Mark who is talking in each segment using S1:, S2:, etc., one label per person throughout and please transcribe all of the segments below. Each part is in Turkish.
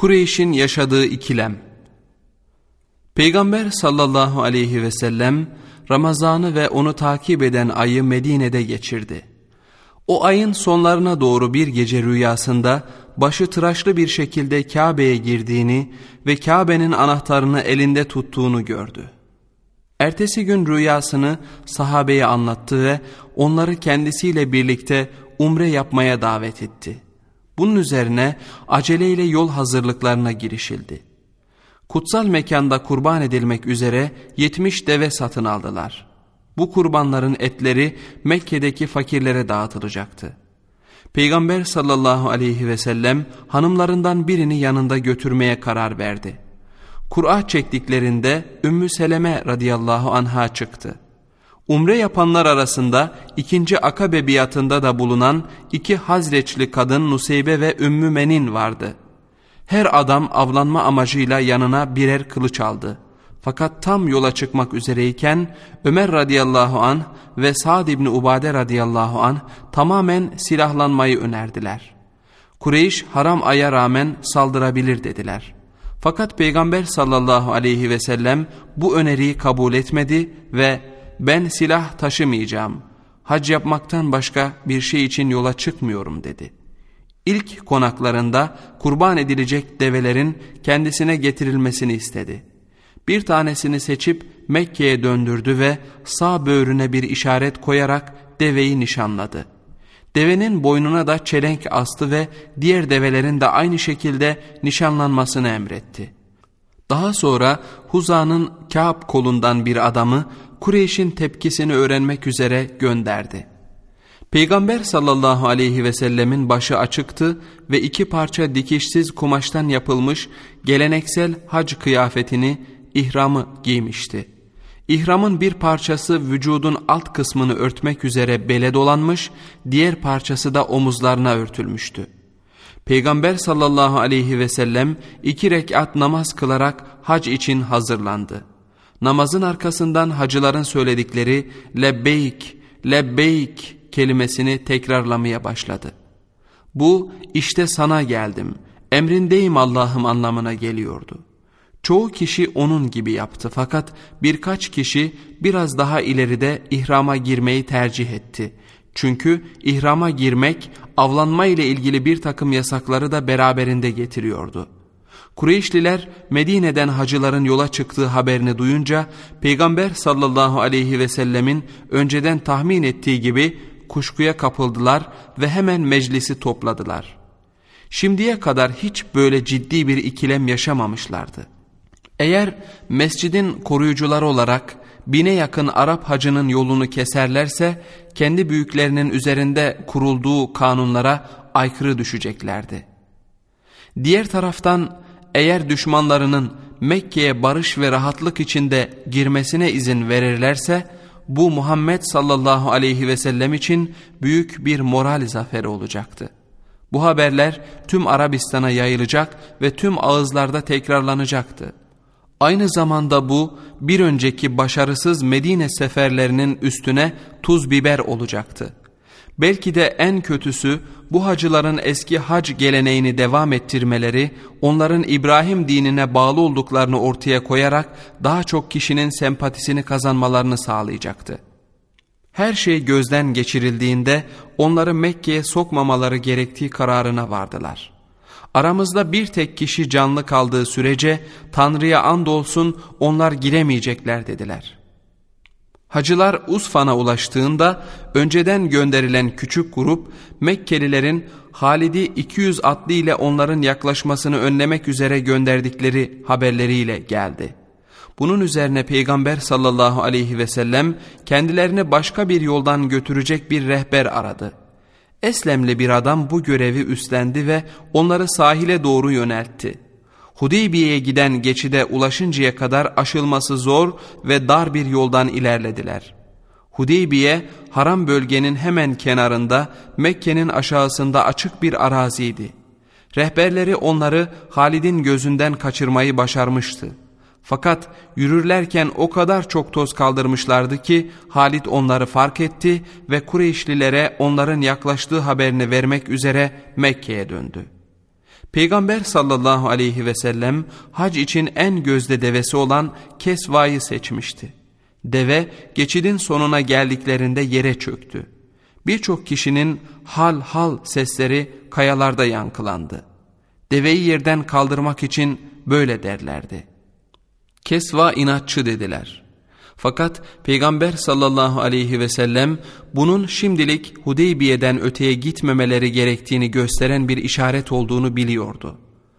S1: Kureyş'in yaşadığı ikilem. Peygamber sallallahu aleyhi ve sellem Ramazan'ı ve onu takip eden ayı Medine'de geçirdi. O ayın sonlarına doğru bir gece rüyasında başı tıraşlı bir şekilde Kabe'ye girdiğini ve Kabe'nin anahtarını elinde tuttuğunu gördü. Ertesi gün rüyasını sahabeye anlattı ve onları kendisiyle birlikte umre yapmaya davet etti. Bunun üzerine aceleyle yol hazırlıklarına girişildi. Kutsal mekanda kurban edilmek üzere 70 deve satın aldılar. Bu kurbanların etleri Mekke'deki fakirlere dağıtılacaktı. Peygamber sallallahu aleyhi ve sellem hanımlarından birini yanında götürmeye karar verdi. Kur'a çektiklerinde Ümmü Seleme radıyallahu anha çıktı. Umre yapanlar arasında 2. Akabe biatında da bulunan 2 Hazreçli kadın Nuseybe ve Ümmü Menin vardı. Her adam avlanma amacıyla yanına birer kılıç aldı. Fakat tam yola çıkmak üzereyken Ömer radıyallahu anh ve Sa'd ibn Ubade radıyallahu anh tamamen silahlanmayı önerdiler. Kureyş haram aya rağmen saldırabilir dediler. Fakat Peygamber sallallahu aleyhi ve sellem bu öneriyi kabul etmedi ve ben silah taşımayacağım, hac yapmaktan başka bir şey için yola çıkmıyorum dedi. İlk konaklarında kurban edilecek develerin kendisine getirilmesini istedi. Bir tanesini seçip Mekke'ye döndürdü ve sağ böğrüne bir işaret koyarak deveyi nişanladı. Devenin boynuna da çelenk astı ve diğer develerin de aynı şekilde nişanlanmasını emretti. Daha sonra Huza'nın Kâb kolundan bir adamı Kureyş'in tepkisini öğrenmek üzere gönderdi. Peygamber sallallahu aleyhi ve sellemin başı açıktı ve 2 parça dikişsiz kumaştan yapılmış geleneksel hac kıyafetini, ihramı giymişti. İhramın bir parçası vücudun alt kısmını örtmek üzere bele dolanmış, diğer parçası da omuzlarına örtülmüştü. Peygamber sallallahu aleyhi ve sellem 2 rekat namaz kılarak hac için hazırlandı. Namazın arkasından hacıların söyledikleri lebbeyk, lebbeyk kelimesini tekrarlamaya başladı. Bu işte sana geldim, emrindeyim Allah'ım anlamına geliyordu. Çoğu kişi onun gibi yaptı fakat birkaç kişi biraz daha ileride ihrama girmeyi tercih etti. Çünkü ihrama girmek avlanma ile ilgili bir takım yasakları da beraberinde getiriyordu. Kureyşliler Medine'den hacıların yola çıktığı haberini duyunca Peygamber sallallahu aleyhi ve sellemin önceden tahmin ettiği gibi kuşkuya kapıldılar ve hemen meclisi topladılar. Şimdiye kadar hiç böyle ciddi bir ikilem yaşamamışlardı. Eğer mescidin koruyucuları olarak 1000'e yakın Arap hacının yolunu keserlerse kendi büyüklerinin üzerinde kurulduğu kanunlara aykırı düşeceklerdi. Diğer taraftan eğer düşmanlarının Mekke'ye barış ve rahatlık içinde girmesine izin verirlerse bu Muhammed sallallahu aleyhi ve sellem için büyük bir moral zaferi olacaktı. Bu haberler tüm Arabistan'a yayılacak ve tüm ağızlarda tekrarlanacaktı. Aynı zamanda bu bir önceki başarısız Medine seferlerinin üstüne tuz biber olacaktı. Belki de en kötüsü bu hacıların eski hac geleneğini devam ettirmeleri, onların İbrahim dinine bağlı olduklarını ortaya koyarak daha çok kişinin sempatisini kazanmalarını sağlayacaktı. Her şey gözden geçirildiğinde onları Mekke'ye sokmamaları gerektiği kararına vardılar. Aramızda bir tek kişi canlı kaldığı sürece Tanrı'ya andolsun onlar giremeyecekler dediler. Hacılar Usfan'a ulaştığında önceden gönderilen küçük grup Mekkelilerin Halid'i 200 atlı ile onların yaklaşmasını önlemek üzere gönderdikleri haberleriyle geldi. Bunun üzerine Peygamber sallallahu aleyhi ve sellem kendilerini başka bir yoldan götürecek bir rehber aradı. Eslemli bir adam bu görevi üstlendi ve onları sahile doğru yöneltti. Hudeybiye'ye giden geçide ulaşıncaya kadar aşılması zor ve dar bir yoldan ilerlediler. Hudeybiye, haram bölgenin hemen kenarında Mekke'nin aşağısında açık bir araziydi. Rehberleri onları Halid'in gözünden kaçırmayı başarmıştı. Fakat yürürlerken o kadar çok toz kaldırmışlardı ki Halid onları fark etti ve Kureyşlilere onların yaklaştığı haberini vermek üzere Mekke'ye döndü. Peygamber sallallahu aleyhi ve sellem hac için en gözde devesi olan Kesva'yı seçmişti. Deve geçidin sonuna geldiklerinde yere çöktü. Birçok kişinin hal hal sesleri kayalarda yankılandı. Deveyi yerden kaldırmak için böyle derlerdi. Kesva inatçı dediler. Fakat Peygamber sallallahu aleyhi ve sellem bunun şimdilik Hudeybiye'den öteye gitmemeleri gerektiğini gösteren bir işaret olduğunu biliyordu.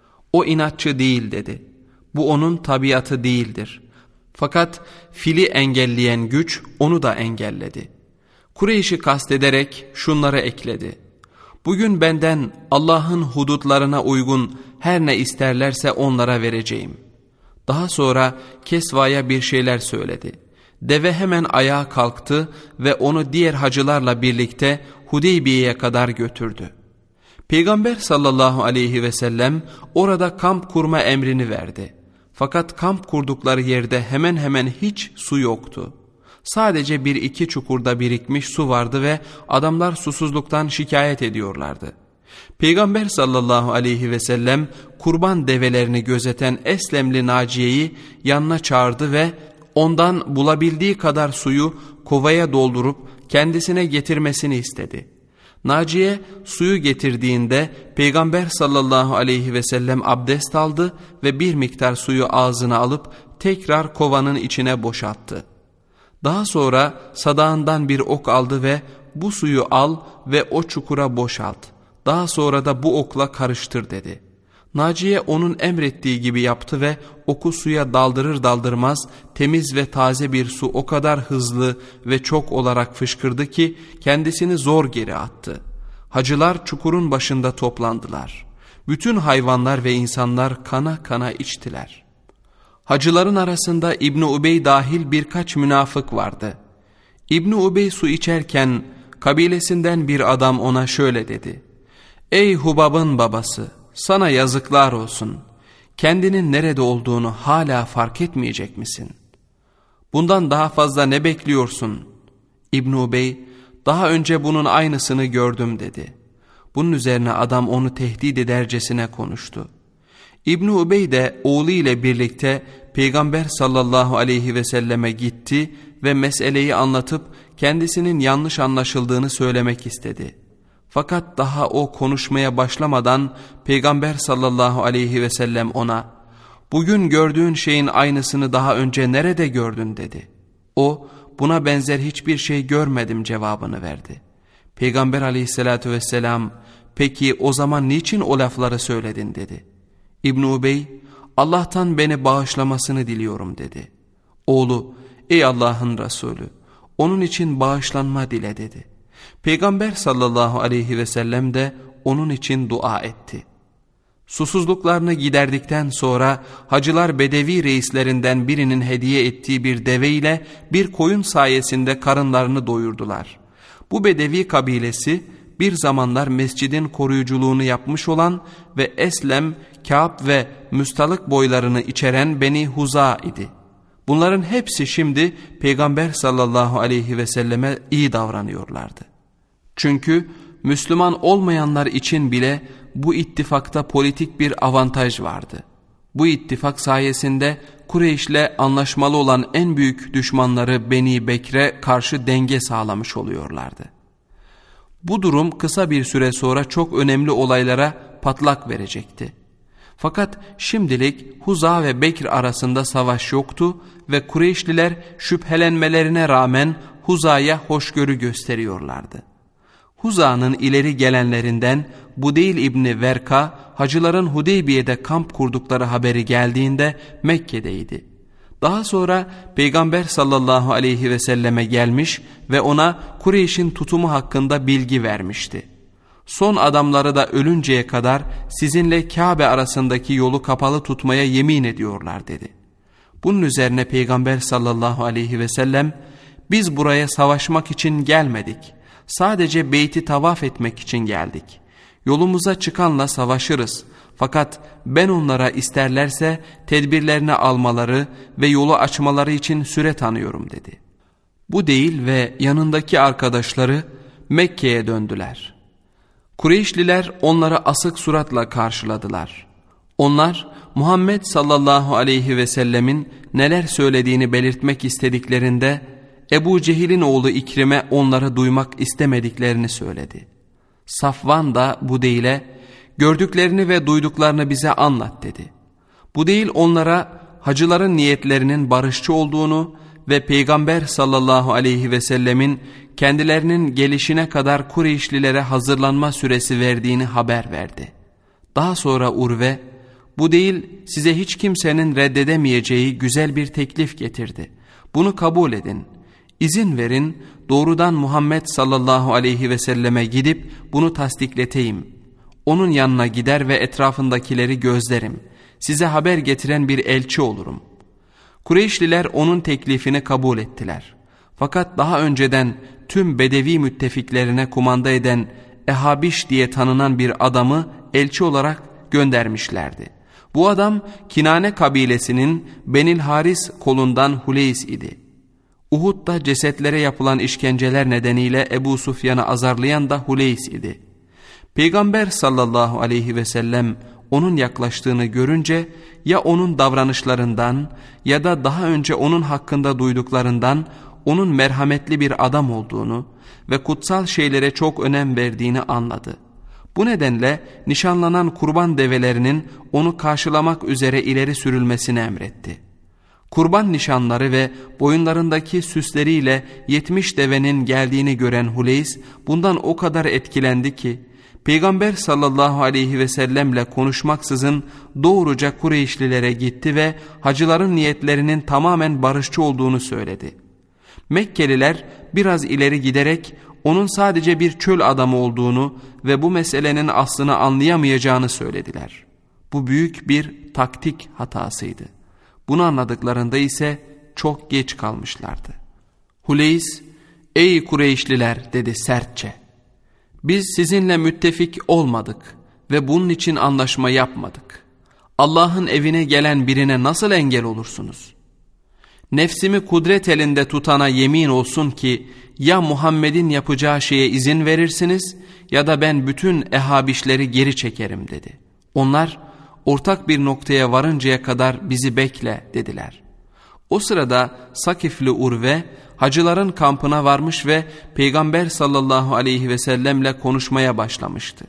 S1: O inatçı değil dedi. Bu onun tabiatı değildir. Fakat fili engelleyen güç onu da engelledi. Kureyş'i kastederek şunları ekledi. Bugün benden Allah'ın hudutlarına uygun her ne isterlerse onlara vereceğim. Daha sonra Kesva'ya bir şeyler söyledi. Deve hemen ayağa kalktı ve onu diğer hacılarla birlikte Hudeybiye'ye kadar götürdü. Peygamber sallallahu aleyhi ve sellem orada kamp kurma emrini verdi. Fakat kamp kurdukları yerde hemen hemen hiç su yoktu. Sadece bir iki çukurda birikmiş su vardı ve adamlar susuzluktan şikayet ediyorlardı. Peygamber sallallahu aleyhi ve sellem kurban develerini gözeten Eslemli Naciye'yi yanına çağırdı ve ondan bulabildiği kadar suyu kovaya doldurup kendisine getirmesini istedi. Naciye suyu getirdiğinde Peygamber sallallahu aleyhi ve sellem abdest aldı ve bir miktar suyu ağzına alıp tekrar kovanın içine boşalttı. Daha sonra sadağından bir ok aldı ve bu suyu al ve o çukura boşalt. Daha sonra da bu okla karıştır dedi. Naciye onun emrettiği gibi yaptı ve oku suya daldırır daldırmaz temiz ve taze bir su o kadar hızlı ve çok olarak fışkırdı ki kendisini zor geri attı. Hacılar çukurun başında toplandılar. Bütün hayvanlar ve insanlar kana kana içtiler. Hacıların arasında İbn-i Ubey dahil birkaç münafık vardı. İbn-i Ubey su içerken kabilesinden bir adam ona şöyle dedi. Ey Hubab'ın babası, sana yazıklar olsun. Kendinin nerede olduğunu hala fark etmeyecek misin? Bundan daha fazla ne bekliyorsun? İbn-i Ubey, daha önce bunun aynısını gördüm dedi. Bunun üzerine adam onu tehdit edercesine konuştu. İbn-i Ubey de oğlu ile birlikte Peygamber sallallahu aleyhi ve selleme gitti ve meseleyi anlatıp kendisinin yanlış anlaşıldığını söylemek istedi. Fakat daha o konuşmaya başlamadan Peygamber sallallahu aleyhi ve sellem ona "Bugün gördüğün şeyin aynısını daha önce nerede gördün?" dedi. O "Buna benzer hiçbir şey görmedim" cevabını verdi. Peygamber aleyhissalatü vesselam "Peki o zaman niçin o lafları söyledin?" dedi. İbn-i Ubey "Allah'tan beni bağışlamasını diliyorum" dedi. Oğlu "Ey Allah'ın Resulü, onun için bağışlanma dile" dedi. Peygamber sallallahu aleyhi ve sellem de onun için dua etti. Susuzluklarını giderdikten sonra hacılar Bedevi reislerinden birinin hediye ettiği bir deve ile bir koyun sayesinde karınlarını doyurdular. Bu Bedevi kabilesi bir zamanlar mescidin koruyuculuğunu yapmış olan ve Eslem, Kâb ve Müstalık boylarını içeren Beni Huza idi. Bunların hepsi şimdi Peygamber sallallahu aleyhi ve selleme iyi davranıyorlardı. Çünkü Müslüman olmayanlar için bile bu ittifakta politik bir avantaj vardı. Bu ittifak sayesinde Kureyş'le anlaşmalı olan en büyük düşmanları Beni Bekre karşı denge sağlamış oluyorlardı. Bu durum kısa bir süre sonra çok önemli olaylara patlak verecekti. Fakat şimdilik Huza ve Bekr arasında savaş yoktu ve Kureyşliler şüphelenmelerine rağmen Huza'ya hoşgörü gösteriyorlardı. Huza'nın ileri gelenlerinden Budeyl İbni Verka, hacıların Hudeybiye'de kamp kurdukları haberi geldiğinde Mekke'deydi. Daha sonra Peygamber sallallahu aleyhi ve selleme gelmiş ve ona Kureyş'in tutumu hakkında bilgi vermişti. Son adamları da ölünceye kadar sizinle Kabe arasındaki yolu kapalı tutmaya yemin ediyorlar dedi. Bunun üzerine Peygamber sallallahu aleyhi ve sellem biz buraya savaşmak için gelmedik. Sadece beyti tavaf etmek için geldik. Yolumuza çıkanla savaşırız. Fakat ben onlara isterlerse tedbirlerini almaları ve yolu açmaları için süre tanıyorum dedi. Bu değil ve yanındaki arkadaşları Mekke'ye döndüler. Kureyşliler onları asık suratla karşıladılar. Onlar Muhammed sallallahu aleyhi ve sellemin neler söylediğini belirtmek istediklerinde Ebu Cehil'in oğlu İkrim'e onları duymak istemediklerini söyledi. Safvan da Budeyl'e gördüklerini ve duyduklarını bize anlat dedi. Budeyl onlara hacıların niyetlerinin barışçı olduğunu ve Peygamber sallallahu aleyhi ve sellemin kendilerinin gelişine kadar Kureyşlilere hazırlanma süresi verdiğini haber verdi. Daha sonra Urve, Budeyl size hiç kimsenin reddedemeyeceği güzel bir teklif getirdi. Bunu kabul edin. İzin verin, doğrudan Muhammed sallallahu aleyhi ve selleme gidip bunu tasdikleteyim. Onun yanına gider ve etrafındakileri gözlerim. Size haber getiren bir elçi olurum. Kureyşliler onun teklifini kabul ettiler. Fakat daha önceden tüm Bedevi müttefiklerine kumanda eden Ehabiş diye tanınan bir adamı elçi olarak göndermişlerdi. Bu adam Kinane kabilesinin Benil Haris kolundan Huleys idi. Uhud'da cesetlere yapılan işkenceler nedeniyle Ebu Sufyan'ı azarlayan da Huleys idi. Peygamber sallallahu aleyhi ve sellem onun yaklaştığını görünce ya onun davranışlarından ya da daha önce onun hakkında duyduklarından onun merhametli bir adam olduğunu ve kutsal şeylere çok önem verdiğini anladı. Bu nedenle nişanlanan kurban develerinin onu karşılamak üzere ileri sürülmesini emretti. Kurban nişanları ve boyunlarındaki süsleriyle 70 devenin geldiğini gören Huleys bundan o kadar etkilendi ki Peygamber sallallahu aleyhi ve sellemle konuşmaksızın doğruca Kureyşlilere gitti ve hacıların niyetlerinin tamamen barışçı olduğunu söyledi. Mekkeliler biraz ileri giderek onun sadece bir çöl adamı olduğunu ve bu meselenin aslını anlayamayacağını söylediler. Bu büyük bir taktik hatasıydı. Bunu anladıklarında ise çok geç kalmışlardı. Huleys, "Ey Kureyşliler," dedi sertçe. "Biz sizinle müttefik olmadık ve bunun için anlaşma yapmadık. Allah'ın evine gelen birine nasıl engel olursunuz? Nefsimi kudret elinde tutana yemin olsun ki ya Muhammed'in yapacağı şeye izin verirsiniz ya da ben bütün ehabişleri geri çekerim," dedi. Onlar ortak bir noktaya varıncaya kadar bizi bekle dediler. O sırada Sakifli Urve hacıların kampına varmış ve Peygamber sallallahu aleyhi ve sellemle konuşmaya başlamıştı.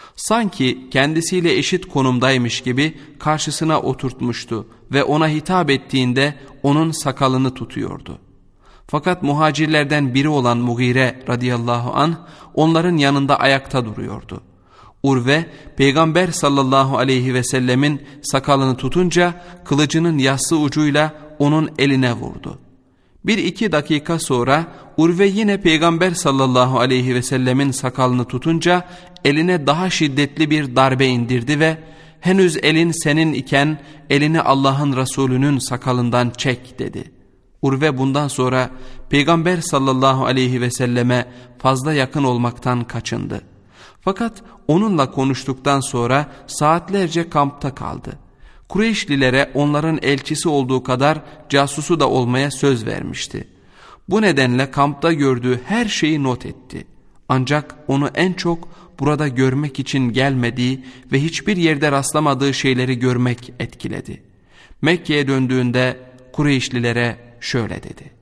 S1: Sanki kendisiyle eşit konumdaymış gibi karşısına oturtmuştu ve ona hitap ettiğinde onun sakalını tutuyordu. Fakat muhacirlerden biri olan Mugire radıyallahu anh onların yanında ayakta duruyordu. Urve Peygamber sallallahu aleyhi ve sellemin sakalını tutunca kılıcının yassı ucuyla onun eline vurdu. 1-2 dakika sonra Urve yine Peygamber sallallahu aleyhi ve sellemin sakalını tutunca eline daha şiddetli bir darbe indirdi ve "Henüz elin senin iken elini Allah'ın Resulü'nün sakalından çek," dedi. Urve bundan sonra Peygamber sallallahu aleyhi ve selleme fazla yakın olmaktan kaçındı. Fakat onunla konuştuktan sonra saatlerce kampta kaldı. Kureyşlilere onların elçisi olduğu kadar casusu da olmaya söz vermişti. Bu nedenle kampta gördüğü her şeyi not etti. Ancak onu en çok burada görmek için gelmediği ve hiçbir yerde rastlamadığı şeyleri görmek etkiledi. Mekke'ye döndüğünde Kureyşlilere şöyle dedi: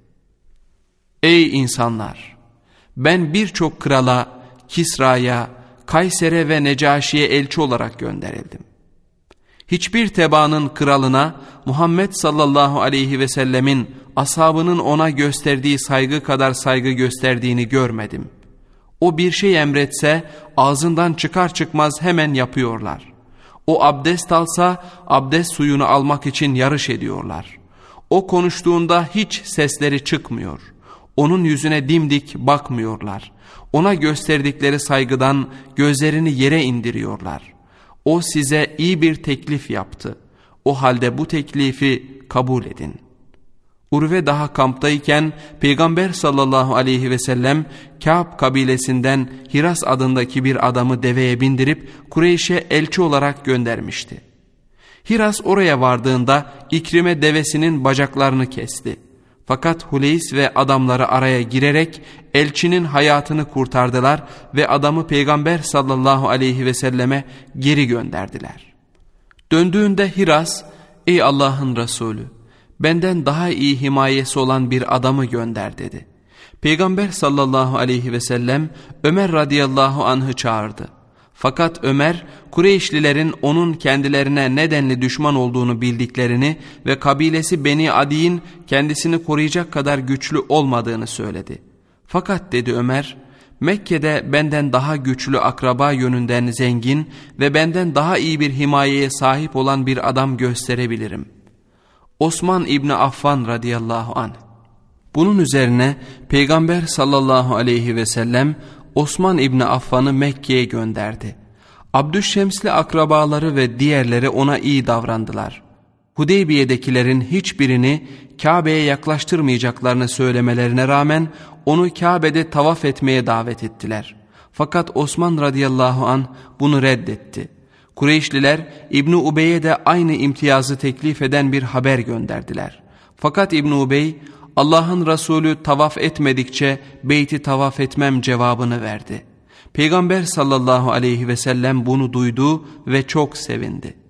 S1: "Ey insanlar! Ben birçok krala, Kisra'ya, Kayser'e ve Necaşi'ye elçi olarak gönderildim. Hiçbir tebaanın kralına Muhammed sallallahu aleyhi ve sellemin ashabının ona gösterdiği saygı kadar saygı gösterdiğini görmedim. O bir şey emretse ağzından çıkar çıkmaz hemen yapıyorlar. O abdest alsa abdest suyunu almak için yarış ediyorlar. O konuştuğunda hiç sesleri çıkmıyor. Onun yüzüne dimdik bakmıyorlar. Ona gösterdikleri saygıdan gözlerini yere indiriyorlar. O size iyi bir teklif yaptı. O halde bu teklifi kabul edin." Urve daha kamptayken Peygamber sallallahu aleyhi ve sellem Kâb kabilesinden Hiras adındaki bir adamı deveye bindirip Kureyş'e elçi olarak göndermişti. Hiras oraya vardığında İkrim'e devesinin bacaklarını kesti. Fakat Huleys ve adamları araya girerek elçinin hayatını kurtardılar ve adamı Peygamber sallallahu aleyhi ve selleme geri gönderdiler. Döndüğünde Hiras, ''Ey Allah'ın Resulü, benden daha iyi himayesi olan bir adamı gönder.'' dedi. Peygamber sallallahu aleyhi ve sellem Ömer radıyallahu anh'ı çağırdı. Fakat Ömer, Kureyşlilerin onun kendilerine nedenli düşman olduğunu bildiklerini ve kabilesi Beni Adi'nin kendisini koruyacak kadar güçlü olmadığını söyledi. Fakat dedi Ömer, Mekke'de benden daha güçlü akraba yönünden zengin ve benden daha iyi bir himayeye sahip olan bir adam gösterebilirim. Osman İbni Affan radıyallahu anh. Bunun üzerine Peygamber sallallahu aleyhi ve sellem Osman İbni Affan'ı Mekke'ye gönderdi. Abdüşşems'li akrabaları ve diğerleri ona iyi davrandılar. Hudeybiye'dekilerin hiçbirini Kabe'ye yaklaştırmayacaklarını söylemelerine rağmen onu Kabe'de tavaf etmeye davet ettiler. Fakat Osman radıyallahu anh bunu reddetti. Kureyşliler İbni Ubey'e de aynı imtiyazı teklif eden bir haber gönderdiler. Fakat İbni Ubey, Allah'ın Resulü tavaf etmedikçe beyti tavaf etmem cevabını verdi. Peygamber sallallahu aleyhi ve sellem bunu duydu ve çok sevindi.